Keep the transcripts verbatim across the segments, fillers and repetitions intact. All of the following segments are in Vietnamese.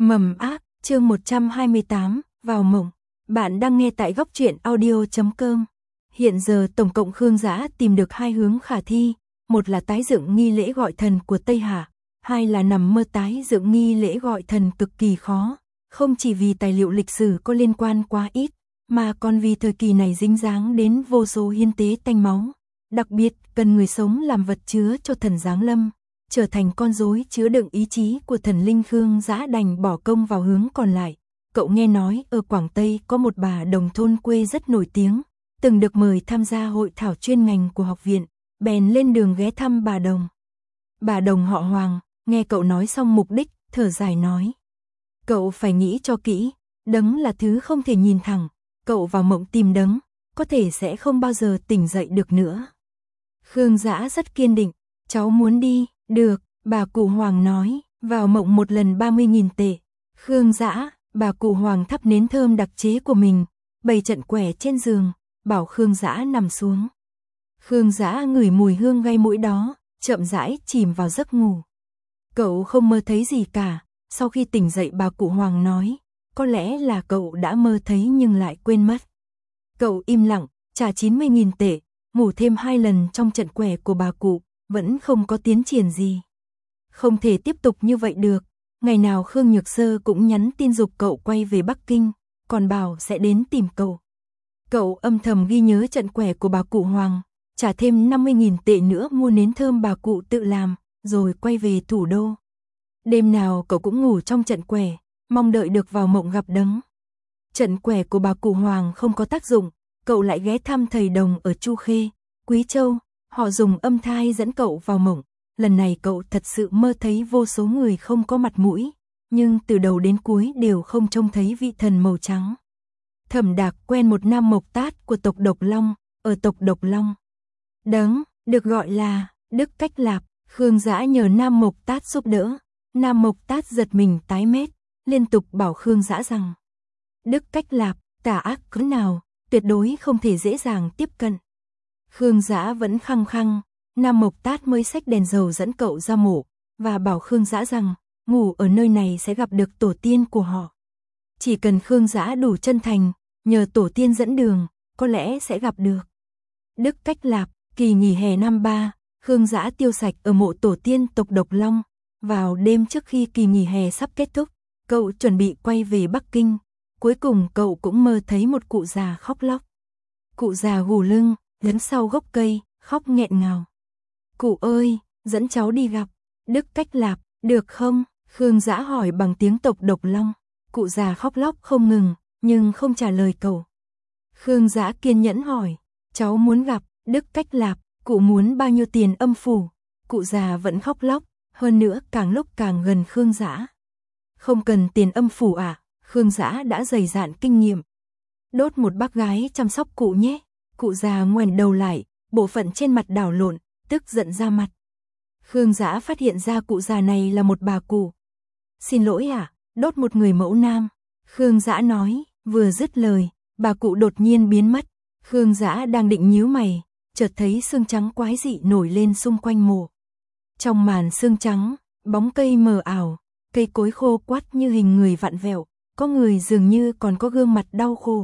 Mầm ác, chương một trăm hai mươi tám, vào mộng. Bạn đang nghe tại góc truyện audio chấm com. Hiện giờ tổng cộng Khương Dã tìm được hai hướng khả thi, một là tái dựng nghi lễ gọi thần của Tây Hà, hai là nằm mơ tái dựng nghi lễ gọi thần cực kỳ khó, không chỉ vì tài liệu lịch sử có liên quan quá ít, mà còn vì thời kỳ này dính dáng đến vô số hiến tế tanh máu, đặc biệt cần người sống làm vật chứa cho thần giáng lâm, trở thành con rối chứa đựng ý chí của thần linh. Khương Dã đành bỏ công vào hướng còn lại. Cậu nghe nói ở Quảng Tây có một bà đồng thôn quê rất nổi tiếng, từng được mời tham gia hội thảo chuyên ngành của học viện, bèn lên đường ghé thăm bà đồng. Bà đồng họ Hoàng, nghe cậu nói xong mục đích, thở dài nói: cậu phải nghĩ cho kỹ, đấng là thứ không thể nhìn thẳng, cậu vào mộng tìm đấng, có thể sẽ không bao giờ tỉnh dậy được nữa. Khương Dã rất kiên định: cháu muốn đi. Được, bà cụ Hoàng nói, vào mộng một lần ba mươi nghìn tệ. Khương Dã, bà cụ Hoàng thắp nến thơm đặc chế của mình, bày trận quẻ trên giường, bảo Khương Dã nằm xuống. Khương Dã ngửi mùi hương gây mũi đó, chậm rãi chìm vào giấc ngủ. Cậu không mơ thấy gì cả, sau khi tỉnh dậy bà cụ Hoàng nói, có lẽ là cậu đã mơ thấy nhưng lại quên mất. Cậu im lặng, trả chín mươi nghìn tệ, ngủ thêm hai lần trong trận quẻ của bà cụ, vẫn không có tiến triển gì. Không thể tiếp tục như vậy được, ngày nào Khương Nhược Sơ cũng nhắn tin giục cậu quay về Bắc Kinh, còn bảo sẽ đến tìm cậu. Cậu âm thầm ghi nhớ trận quẻ của bà cụ Hoàng, trả thêm năm mươi nghìn tệ nữa mua nến thơm bà cụ tự làm, rồi quay về thủ đô. Đêm nào cậu cũng ngủ trong trận quẻ, mong đợi được vào mộng gặp đấng. Trận quẻ của bà cụ Hoàng không có tác dụng, cậu lại ghé thăm thầy đồng ở Chu Khê, Quý Châu. Họ dùng âm thai dẫn cậu vào mộng, lần này cậu thật sự mơ thấy vô số người không có mặt mũi, nhưng từ đầu đến cuối đều không trông thấy vị thần màu trắng. Thẩm Đạc quen một nam mộc tát của tộc Độc Long, ở tộc Độc Long. Đấng, được gọi là Đức Cách Lạp. Khương Dã nhờ nam mộc tát giúp đỡ, nam mộc tát giật mình tái mét, liên tục bảo Khương Dã rằng Đức Cách Lạp, tà ác cỡ nào, tuyệt đối không thể dễ dàng tiếp cận. Khương Dã vẫn khăng khăng, nam mộc tát mới xách đèn dầu dẫn cậu ra mộ, và bảo Khương Dã rằng, ngủ ở nơi này sẽ gặp được tổ tiên của họ. Chỉ cần Khương Dã đủ chân thành, nhờ tổ tiên dẫn đường, có lẽ sẽ gặp được. Đức Cách Lạp, kỳ nghỉ hè năm ba, Khương Dã tiêu sạch ở mộ tổ tiên tộc Độc Long. Vào đêm trước khi kỳ nghỉ hè sắp kết thúc, cậu chuẩn bị quay về Bắc Kinh. Cuối cùng cậu cũng mơ thấy một cụ già khóc lóc. Cụ già gù lưng, lấn sau gốc cây, khóc nghẹn ngào. Cụ ơi, dẫn cháu đi gặp Đức Cách Lạp, được không? Khương Dã hỏi bằng tiếng tộc Độc Long. Cụ già khóc lóc không ngừng, nhưng không trả lời cậu. Khương Dã kiên nhẫn hỏi, cháu muốn gặp Đức Cách Lạp, cụ muốn bao nhiêu tiền âm phủ? Cụ già vẫn khóc lóc, hơn nữa càng lúc càng gần Khương Dã. Không cần tiền âm phủ à? Khương Dã đã dày dạn kinh nghiệm. Đốt một bác gái chăm sóc cụ nhé. Cụ già ngoảnh đầu lại, bộ phận trên mặt đảo lộn, tức giận ra mặt. Khương Dã phát hiện ra cụ già này là một bà cụ. Xin lỗi ạ, à, đốt một người mẫu nam. Khương Dã nói, vừa dứt lời, bà cụ đột nhiên biến mất. Khương Dã đang định nhíu mày, chợt thấy sương trắng quái dị nổi lên xung quanh mộ. Trong màn sương trắng, bóng cây mờ ảo, cây cối khô quắt như hình người vặn vẹo, có người dường như còn có gương mặt đau khổ.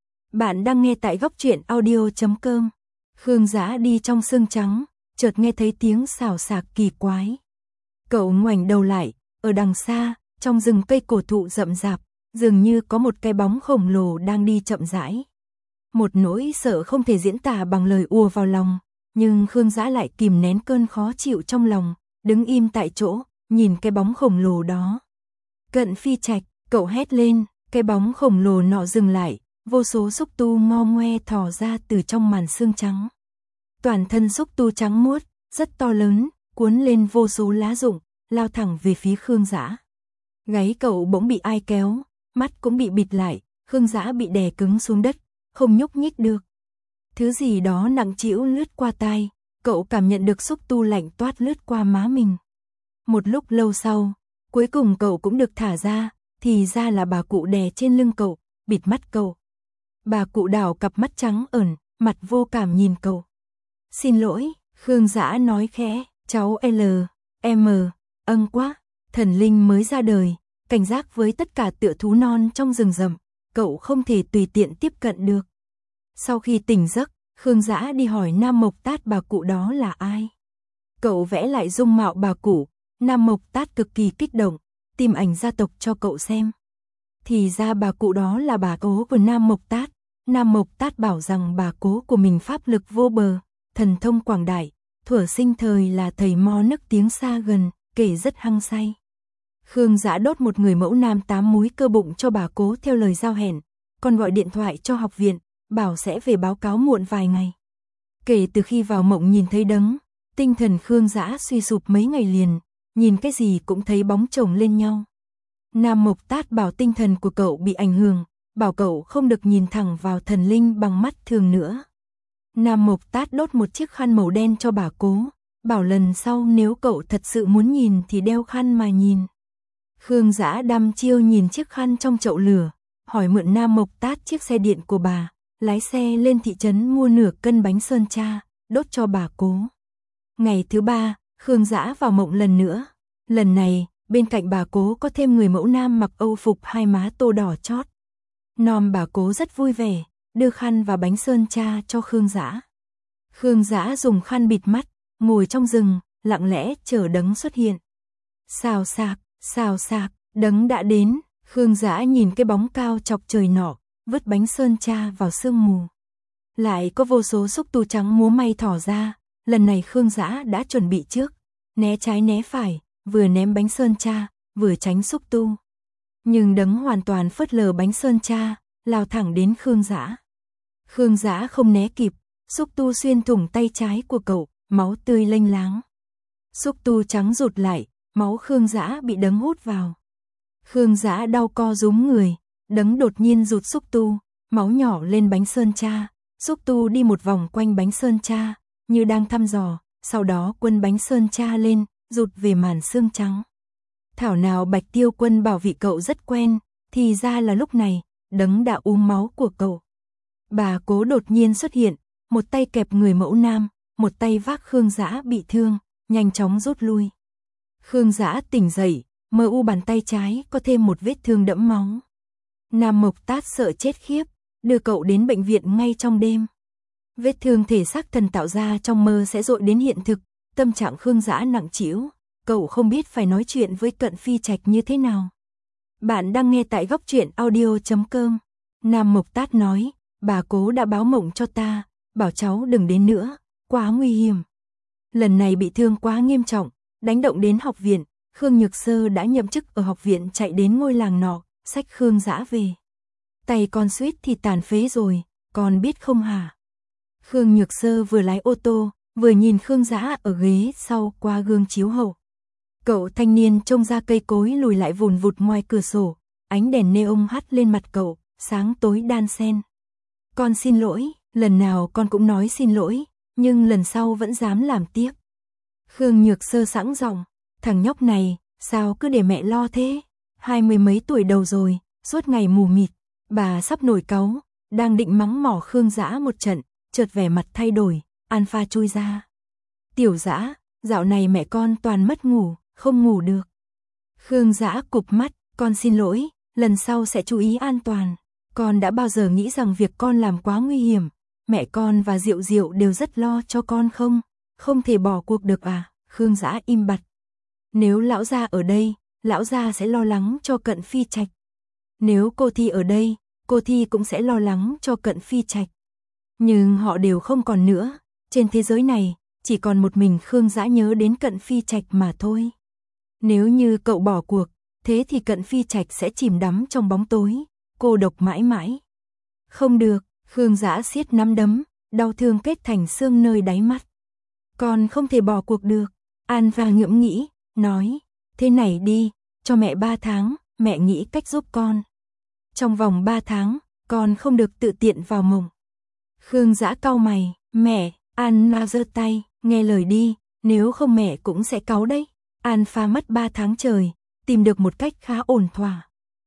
Bạn đang nghe tại góc truyện audio chấm com. Khương Dã đi trong sương trắng, chợt nghe thấy tiếng xào xạc kỳ quái. Cậu ngoảnh đầu lại, ở đằng xa, trong rừng cây cổ thụ rậm rạp, dường như có một cái bóng khổng lồ đang đi chậm rãi. Một nỗi sợ không thể diễn tả bằng lời ùa vào lòng, nhưng Khương Dã lại kìm nén cơn khó chịu trong lòng, đứng im tại chỗ, nhìn cái bóng khổng lồ đó. Cận Phi Trạch, cậu hét lên, cái bóng khổng lồ nọ dừng lại. Vô số xúc tu ngo ngoe thò ra từ trong màn sương trắng. Toàn thân xúc tu trắng muốt, rất to lớn, cuốn lên vô số lá rụng, lao thẳng về phía Khương Dã. Gáy cậu bỗng bị ai kéo, mắt cũng bị bịt lại, Khương Dã bị đè cứng xuống đất, không nhúc nhích được. Thứ gì đó nặng trĩu lướt qua tai, cậu cảm nhận được xúc tu lạnh toát lướt qua má mình. Một lúc lâu sau, cuối cùng cậu cũng được thả ra, thì ra là bà cụ đè trên lưng cậu, bịt mắt cậu. Bà cụ đảo cặp mắt trắng ẩn, mặt vô cảm nhìn cậu. Xin lỗi, Khương Dã nói khẽ, cháu L, M, âng quá, thần linh mới ra đời, cảnh giác với tất cả tựa thú non trong rừng rậm, cậu không thể tùy tiện tiếp cận được. Sau khi tỉnh giấc, Khương Dã đi hỏi Nam Mộc Tát bà cụ đó là ai. Cậu vẽ lại dung mạo bà cụ, Nam Mộc Tát cực kỳ kích động, tìm ảnh gia tộc cho cậu xem. Thì ra bà cụ đó là bà cố của Nam Mộc Tát. Nam Mộc Tát bảo rằng bà cố của mình pháp lực vô bờ, thần thông quảng đại, thuở sinh thời là thầy mo nức tiếng xa gần, kể rất hăng say. Khương Dã đốt một người mẫu nam tám múi cơ bụng cho bà cố theo lời giao hẹn, còn gọi điện thoại cho học viện, bảo sẽ về báo cáo muộn vài ngày. Kể từ khi vào mộng nhìn thấy đấng, tinh thần Khương Dã suy sụp mấy ngày liền, nhìn cái gì cũng thấy bóng chồng lên nhau. Nam Mộc Tát bảo tinh thần của cậu bị ảnh hưởng, bảo cậu không được nhìn thẳng vào thần linh bằng mắt thường nữa. Nam Mộc Tát đốt một chiếc khăn màu đen cho bà cố, bảo lần sau nếu cậu thật sự muốn nhìn thì đeo khăn mà nhìn. Khương Dã đăm chiêu nhìn chiếc khăn trong chậu lửa, hỏi mượn Nam Mộc Tát chiếc xe điện của bà, lái xe lên thị trấn mua nửa cân bánh sơn tra, đốt cho bà cố. Ngày thứ ba, Khương Dã vào mộng lần nữa. Lần này, bên cạnh bà cố có thêm người mẫu nam mặc âu phục hai má tô đỏ chót. Nom bà cố rất vui vẻ, đưa khăn và bánh sơn tra cho Khương Dã. Khương Dã dùng khăn bịt mắt, ngồi trong rừng, lặng lẽ chờ đấng xuất hiện. Xào xạc, xào xạc, đấng đã đến. Khương Dã nhìn cái bóng cao chọc trời nọ, vứt bánh sơn tra vào sương mù. Lại có vô số xúc tu trắng múa may thỏ ra, lần này Khương Dã đã chuẩn bị trước, né trái né phải, vừa ném bánh sơn tra, vừa tránh xúc tu. Nhưng đấng hoàn toàn phớt lờ bánh sơn tra, lao thẳng đến Khương Dã. Khương Dã không né kịp, xúc tu xuyên thủng tay trái của cậu, máu tươi lênh láng. Xúc tu trắng rụt lại, máu Khương Dã bị đấng hút vào. Khương Dã đau co rúm người, đấng đột nhiên rụt xúc tu, máu nhỏ lên bánh sơn tra, xúc tu đi một vòng quanh bánh sơn tra, như đang thăm dò, sau đó quân bánh sơn tra lên, rụt về màn xương trắng. Thảo nào Bạch Tiêu Quân bảo vị cậu rất quen, thì ra là lúc này, đấng đã uống máu của cậu. Bà cố đột nhiên xuất hiện, một tay kẹp người mẫu nam, một tay vác Khương Dã bị thương, nhanh chóng rút lui. Khương Dã tỉnh dậy, mơ u bàn tay trái có thêm một vết thương đẫm máu. Nam Mộc Tát sợ chết khiếp, đưa cậu đến bệnh viện ngay trong đêm. Vết thương thể xác thần tạo ra trong mơ sẽ dội đến hiện thực, tâm trạng Khương Dã nặng trĩu, cậu không biết phải nói chuyện với Cận Phi Trạch như thế nào. Bạn đang nghe tại góc truyện audio chấm com. Nam Mộc Tát nói, bà cố đã báo mộng cho ta, bảo cháu đừng đến nữa, quá nguy hiểm. Lần này bị thương quá nghiêm trọng, đánh động đến học viện, Khương Nhược Sơ đã nhậm chức ở học viện chạy đến ngôi làng nọ, xách Khương Dã về. Tay con suýt thì tàn phế rồi, con biết không hả? Khương Nhược Sơ vừa lái ô tô, vừa nhìn Khương Dã ở ghế sau qua gương chiếu hậu. Cậu thanh niên trông ra cây cối lùi lại vùn vụt ngoài cửa sổ, ánh đèn neon hắt lên mặt cậu, sáng tối đan xen. Con xin lỗi, lần nào con cũng nói xin lỗi, nhưng lần sau vẫn dám làm tiếp. Khương Nhược Sơ sẵn giọng, thằng nhóc này, sao cứ để mẹ lo thế? Hai mươi mấy tuổi đầu rồi, suốt ngày mù mịt, bà sắp nổi cáu, đang định mắng mỏ Khương Dã một trận, chợt vẻ mặt thay đổi, Alpha chui ra. Tiểu Dã, dạo này mẹ con toàn mất ngủ, không ngủ được. Khương Dã cụp mắt, con xin lỗi, lần sau sẽ chú ý an toàn. Con đã bao giờ nghĩ rằng việc con làm quá nguy hiểm, mẹ con và Diệu Diệu đều rất lo cho con không? Không thể bỏ cuộc được à? Khương Dã im bặt. Nếu lão gia ở đây, lão gia sẽ lo lắng cho Cận Phi Trạch. Nếu cô Thi ở đây, cô Thi cũng sẽ lo lắng cho Cận Phi Trạch. Nhưng họ đều không còn nữa, trên thế giới này, chỉ còn một mình Khương Dã nhớ đến Cận Phi Trạch mà thôi. Nếu như cậu bỏ cuộc, thế thì Cận Phi Trạch sẽ chìm đắm trong bóng tối, cô độc mãi mãi. Không được, Khương Dã siết nắm đấm, đau thương kết thành xương nơi đáy mắt. Con không thể bỏ cuộc được. Alpha ngẫm nghĩ, nói, thế này đi, cho mẹ ba tháng, mẹ nghĩ cách giúp con. Trong vòng ba tháng, con không được tự tiện vào mộng. Khương Dã cau mày, mẹ, Alpha giơ tay, nghe lời đi, nếu không mẹ cũng sẽ cáu đấy. Alpha mất ba tháng trời, tìm được một cách khá ổn thỏa.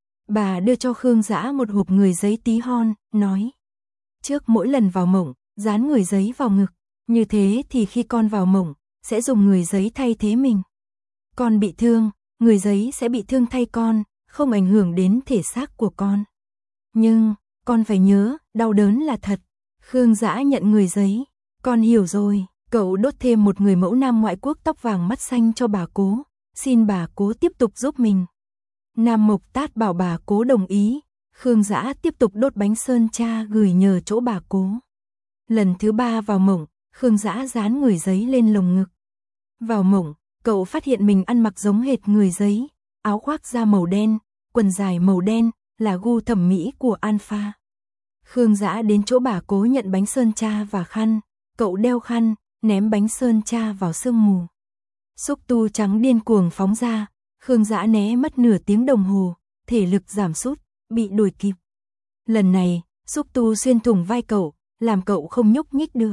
Bà đưa cho Khương Dã một hộp người giấy tí hon, nói. Trước mỗi lần vào mộng, dán người giấy vào ngực, như thế thì khi con vào mộng, sẽ dùng người giấy thay thế mình. Con bị thương, người giấy sẽ bị thương thay con, không ảnh hưởng đến thể xác của con. Nhưng, con phải nhớ, đau đớn là thật. Khương Dã nhận người giấy. Con hiểu rồi, cậu đốt thêm một người mẫu nam ngoại quốc tóc vàng mắt xanh cho bà Cố, xin bà Cố tiếp tục giúp mình. Nam Mộc Tát bảo bà Cố đồng ý, Khương Dã tiếp tục đốt bánh sơn cha gửi nhờ chỗ bà Cố. Lần thứ ba vào mộng, Khương Dã dán người giấy lên lồng ngực. Vào mộng, cậu phát hiện mình ăn mặc giống hệt người giấy, áo khoác da màu đen, quần dài màu đen, là gu thẩm mỹ của Alpha. Khương Dã đến chỗ bà Cố nhận bánh sơn cha và khăn, cậu đeo khăn, ném bánh sơn cha vào sương mù. Xúc tu trắng điên cuồng phóng ra, Khương Dã né mất nửa tiếng đồng hồ, thể lực giảm sút, bị đuổi kịp. Lần này, xúc tu xuyên thủng vai cậu, làm cậu không nhúc nhích được.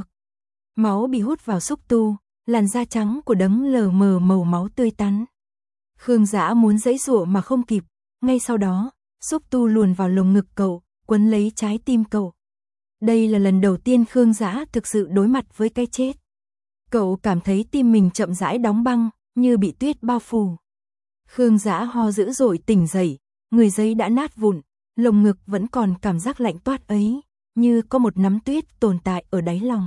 Máu bị hút vào xúc tu, làn da trắng của đấng lờ mờ màu máu tươi tắn. Khương Dã muốn giãy giụa mà không kịp, ngay sau đó, xúc tu luồn vào lồng ngực cậu, quấn lấy trái tim cậu. Đây là lần đầu tiên Khương Dã thực sự đối mặt với cái chết. Cậu cảm thấy tim mình chậm rãi đóng băng, như bị tuyết bao phủ. Khương Dã ho dữ dội tỉnh dậy, người giấy đã nát vụn, lồng ngực vẫn còn cảm giác lạnh toát ấy, như có một nắm tuyết tồn tại ở đáy lòng.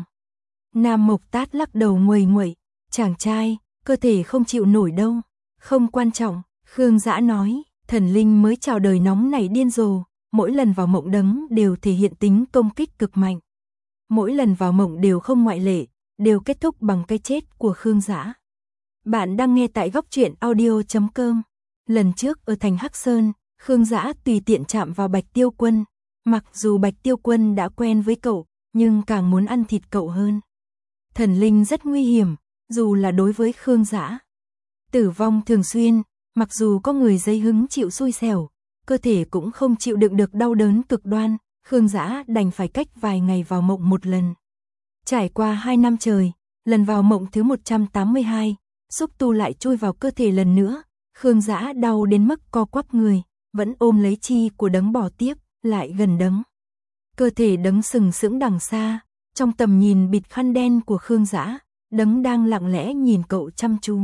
Nam Mộc Tát lắc đầu nguầy nguậy, chàng trai, cơ thể không chịu nổi đâu. Không quan trọng, Khương Dã nói, thần linh mới chào đời nóng này điên rồ, mỗi lần vào mộng đấng đều thể hiện tính công kích cực mạnh. Mỗi lần vào mộng đều không ngoại lệ, đều kết thúc bằng cái chết của Khương Dã. Bạn đang nghe tại góc truyện audio chấm com. Lần trước ở thành Hắc Sơn, Khương Dã tùy tiện chạm vào Bạch Tiêu Quân. Mặc dù Bạch Tiêu Quân đã quen với cậu, nhưng càng muốn ăn thịt cậu hơn. Thần linh rất nguy hiểm, dù là đối với Khương Dã. Tử vong thường xuyên, mặc dù có người giấy hứng chịu xui xẻo, cơ thể cũng không chịu đựng được đau đớn cực đoan, Khương Dã đành phải cách vài ngày vào mộng một lần. Trải qua hai năm trời, lần vào mộng thứ một trăm tám mươi hai, xúc tu lại chui vào cơ thể lần nữa, Khương Dã đau đến mức co quắp người, vẫn ôm lấy chi của đấng bỏ tiếp, lại gần đấng. Cơ thể đấng sừng sững đằng xa, trong tầm nhìn bịt khăn đen của Khương Dã, đấng đang lặng lẽ nhìn cậu chăm chú.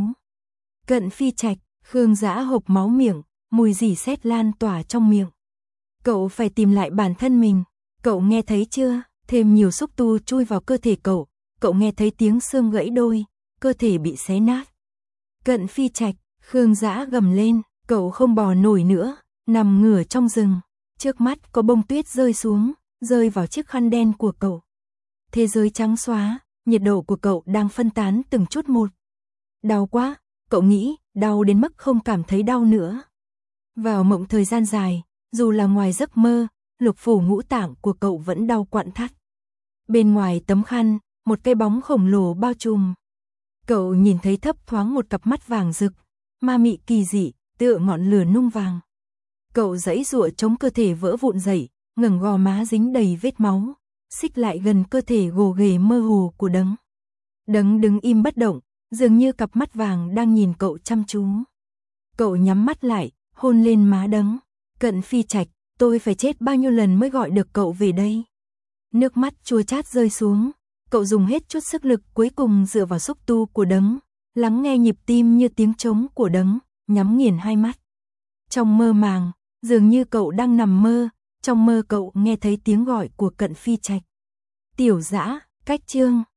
Cận Phi Trạch, Khương Dã hộc máu miệng, mùi rỉ sét lan tỏa trong miệng. Cậu phải tìm lại bản thân mình, cậu nghe thấy chưa? Thêm nhiều xúc tu chui vào cơ thể cậu, cậu nghe thấy tiếng xương gãy đôi, cơ thể bị xé nát. Cận Phi Trạch, Khương Dã gầm lên, cậu không bò nổi nữa, nằm ngửa trong rừng, trước mắt có bông tuyết rơi xuống, rơi vào chiếc khăn đen của cậu. Thế giới trắng xóa, nhiệt độ của cậu đang phân tán từng chút một. Đau quá, cậu nghĩ, đau đến mức không cảm thấy đau nữa. Vào mộng thời gian dài, dù là ngoài giấc mơ, lục phủ ngũ tạng của cậu vẫn đau quặn thắt. Bên ngoài tấm khăn, một cái bóng khổng lồ bao trùm. Cậu nhìn thấy thấp thoáng một cặp mắt vàng rực, ma mị kỳ dị, tựa ngọn lửa nung vàng. Cậu giãy giụa chống cơ thể vỡ vụn dậy, ngẩng gò má dính đầy vết máu, xích lại gần cơ thể gồ ghề mơ hồ của đấng. Đấng đứng im bất động, dường như cặp mắt vàng đang nhìn cậu chăm chú. Cậu nhắm mắt lại, hôn lên má đấng. Cận Phi Trạch, tôi phải chết bao nhiêu lần mới gọi được cậu về đây. Nước mắt chua chát rơi xuống, cậu dùng hết chút sức lực cuối cùng dựa vào xúc tu của đấng, lắng nghe nhịp tim như tiếng trống của đấng, nhắm nghiền hai mắt. Trong mơ màng, dường như cậu đang nằm mơ, trong mơ cậu nghe thấy tiếng gọi của Cận Phi Trạch. Tiểu Dã, cách chương.